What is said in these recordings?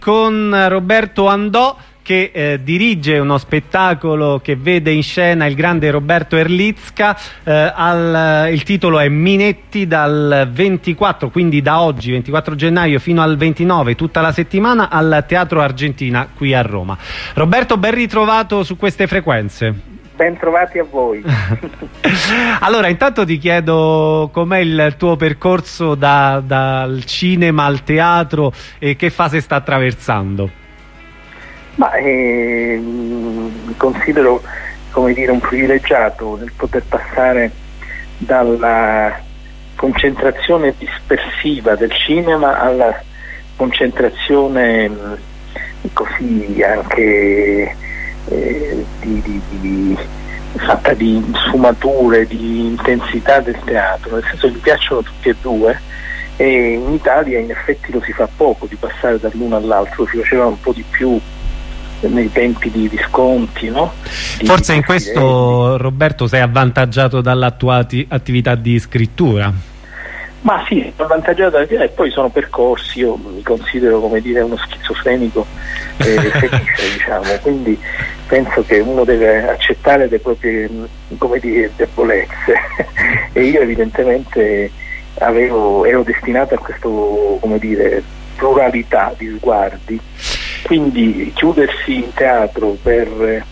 Con Roberto Andò, che dirige uno spettacolo che vede in scena il grande Roberto Erlicka. Il titolo è Minetti, dal 24, quindi da oggi 24 gennaio fino al 29, tutta la settimana, al Teatro Argentina qui a Roma. Roberto, ben ritrovato su queste frequenze. Ben trovati a voi. Allora, intanto ti chiedo com'è il tuo percorso dal cinema al teatro e che fase sta attraversando. Ma mi considero, come dire, un privilegiato nel poter passare dalla concentrazione dispersiva del cinema alla concentrazione così anche fatta di sfumature, di intensità del teatro, nel senso che mi piacciono tutti e due, e in Italia in effetti lo si fa poco di passare dall'uno all'altro, si faceva un po' di più nei tempi di Visconti, no? Forse in questo, Roberto, sei avvantaggiato dalla tua attività di scrittura. Ma sì, avvantaggiato e poi sono percorsi, io mi considero, come dire, uno schizofrenico felice, diciamo, quindi penso che uno deve accettare le proprie, come dire, debolezze e io evidentemente ero destinato a questo, come dire, pluralità di sguardi, quindi chiudersi in teatro per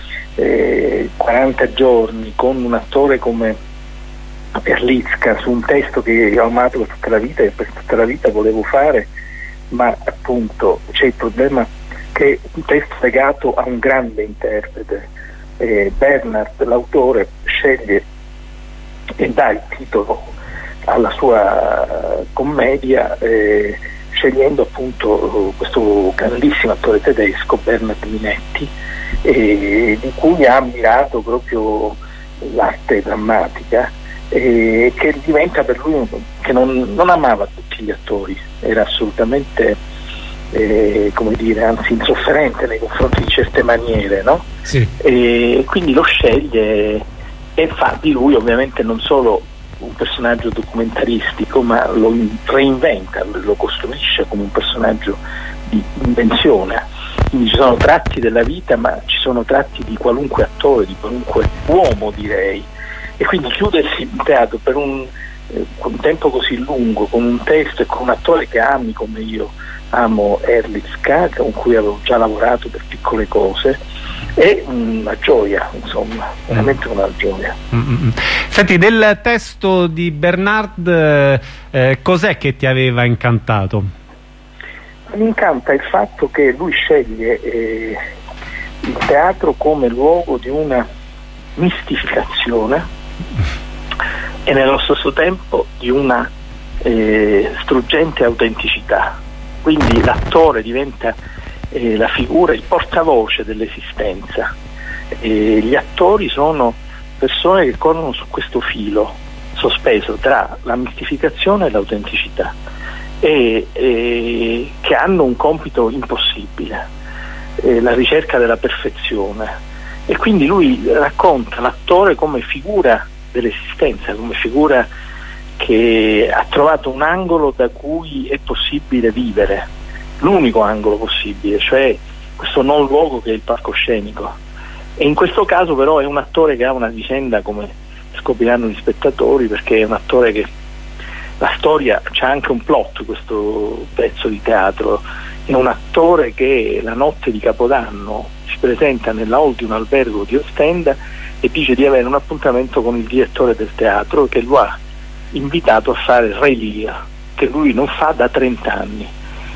40 giorni con un attore come Erlicka su un testo che ho amato per tutta la vita e per tutta la vita volevo fare, ma appunto c'è il problema che è un testo legato a un grande interprete. Bernard, l'autore, sceglie e dà il titolo alla sua commedia scegliendo appunto questo grandissimo attore tedesco, Bernard Minetti, di cui ha ammirato proprio l'arte drammatica, che diventa per lui che non amava tutti gli attori, era assolutamente come dire, anzi insofferente nei confronti di certe maniere, no? Sì. E quindi lo sceglie e fa di lui ovviamente non solo un personaggio documentaristico, ma lo reinventa, lo costruisce come un personaggio di invenzione. Quindi ci sono tratti della vita, ma ci sono tratti di qualunque attore, di qualunque uomo, direi. E quindi chiudersi in teatro per un tempo così lungo, con un testo e con un attore che ami come io amo Erlicka, con cui avevo già lavorato per piccole cose, è una gioia, insomma, veramente una gioia. Senti, del testo di Bernard, cos'è che ti aveva incantato? Mi incanta il fatto che lui sceglie il teatro come luogo di una mistificazione e nello stesso tempo di una struggente autenticità. Quindi l'attore diventa la figura, il portavoce dell'esistenza. Gli attori sono persone che corrono su questo filo sospeso tra la mistificazione e l'autenticità e che hanno un compito impossibile, la ricerca della perfezione. E quindi lui racconta l'attore come figura dell'esistenza, come figura che ha trovato un angolo da cui è possibile vivere, l'unico angolo possibile, cioè questo non luogo che è il palcoscenico. E in questo caso però è un attore che ha una vicenda, come scopriranno gli spettatori, perché è un attore che la storia c'ha anche un plot, questo pezzo di teatro. È un attore che la notte di Capodanno si presenta nella hall di un albergo di Ostenda e dice di avere un appuntamento con il direttore del teatro che lo ha invitato a fare Re Lear, che lui non fa da 30 anni,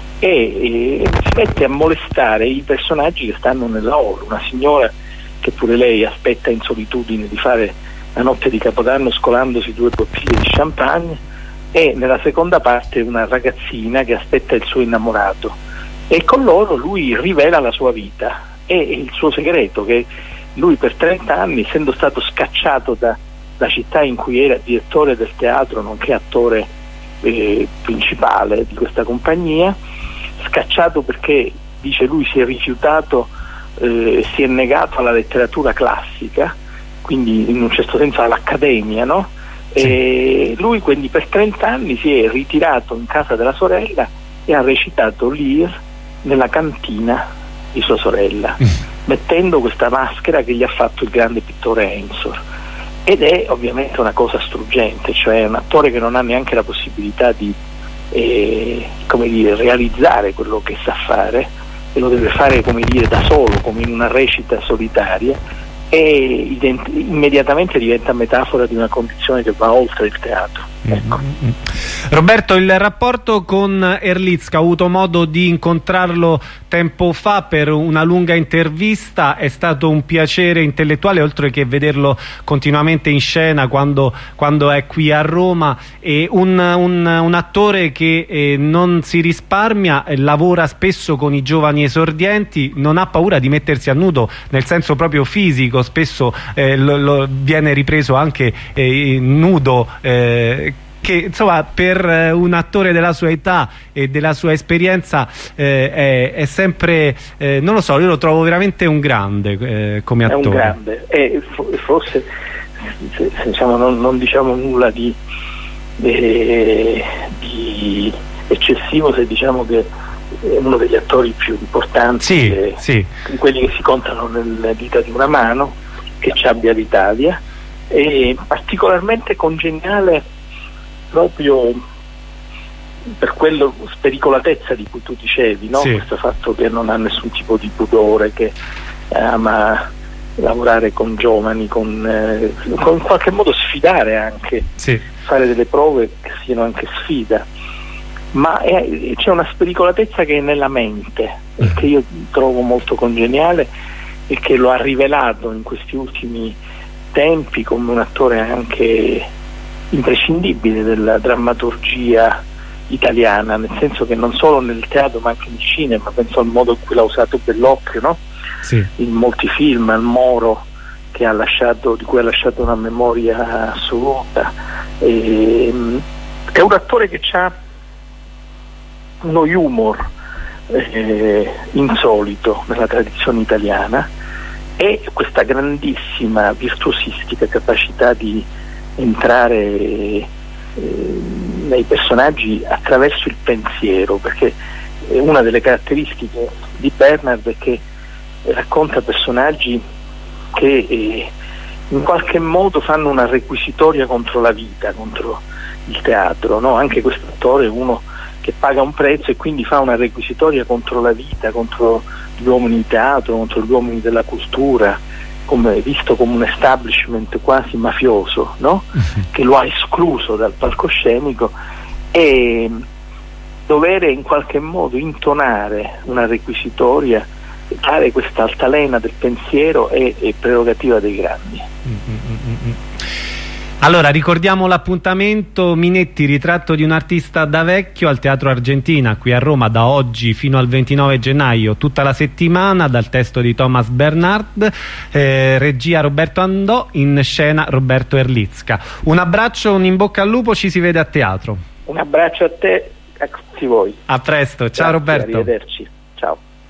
e si mette a molestare i personaggi che stanno nella hall, una signora che pure lei aspetta in solitudine di fare la notte di Capodanno scolandosi 2 bottiglie di champagne, e nella seconda parte una ragazzina che aspetta il suo innamorato, e con loro lui rivela la sua vita e il suo segreto, che lui per 30 anni, essendo stato scacciato dalla città in cui era direttore del teatro nonché attore principale di questa compagnia, scacciato perché, dice lui, si è rifiutato, si è negato alla letteratura classica, quindi in un certo senso all'accademia, no? Sì. E lui quindi per 30 anni si è ritirato in casa della sorella e ha recitato Lear nella cantina di sua sorella, mettendo questa maschera che gli ha fatto il grande pittore Ensor. Ed è ovviamente una cosa struggente, cioè un attore che non ha neanche la possibilità di realizzare quello che sa fare, e lo deve fare da solo, come in una recita solitaria, e immediatamente diventa metafora di una condizione che va oltre il teatro. Ecco. Roberto, il rapporto con Erlicka, ho avuto modo di incontrarlo tempo fa per una lunga intervista, è stato un piacere intellettuale, oltre che vederlo continuamente in scena quando è qui a Roma, e un attore che non si risparmia, lavora spesso con i giovani esordienti, non ha paura di mettersi a nudo nel senso proprio fisico, spesso viene ripreso anche nudo, che insomma per un attore della sua età e della sua esperienza è sempre, non lo so, io lo trovo veramente un grande come attore. È un grande, e forse diciamo, non diciamo nulla di eccessivo se diciamo che è uno degli attori più importanti, quelli che si contano nelle dita di una mano, che ci abbia l'Italia, e particolarmente congeniale proprio per quello spericolatezza di cui tu dicevi, no? Questo fatto che non ha nessun tipo di pudore, che ama lavorare con giovani, con in qualche modo sfidare anche, fare delle prove che siano anche sfida, ma c'è una spericolatezza che è nella mente, che io trovo molto congeniale e che lo ha rivelato in questi ultimi tempi come un attore anche imprescindibile della drammaturgia italiana, nel senso che non solo nel teatro ma anche nel cinema, penso al modo in cui l'ha usato Bellocchio, no? In molti film, al Moro, di cui ha lasciato una memoria assoluta. È un attore che ha uno humor insolito nella tradizione italiana, e questa grandissima virtuosistica capacità di entrare nei personaggi attraverso il pensiero, perché una delle caratteristiche di Bernard è che racconta personaggi che in qualche modo fanno una requisitoria contro la vita, contro il teatro, no? Anche questo attore è uno che paga un prezzo e quindi fa una requisitoria contro la vita, contro gli uomini di teatro, contro gli uomini della cultura, visto come un establishment quasi mafioso, no? Che lo ha escluso dal palcoscenico, e dovere in qualche modo intonare una requisitoria, dare questa altalena del pensiero è prerogativa dei grandi. Allora, ricordiamo l'appuntamento: Minetti, ritratto di un artista da vecchio, al Teatro Argentina qui a Roma da oggi fino al 29 gennaio, tutta la settimana, dal testo di Thomas Bernhard, regia Roberto Andò, in scena Roberto Erlicka. Un abbraccio, un in bocca al lupo, ci si vede a teatro. Un abbraccio a te, a tutti voi. A presto, ciao. Grazie, Roberto. Arrivederci, ciao.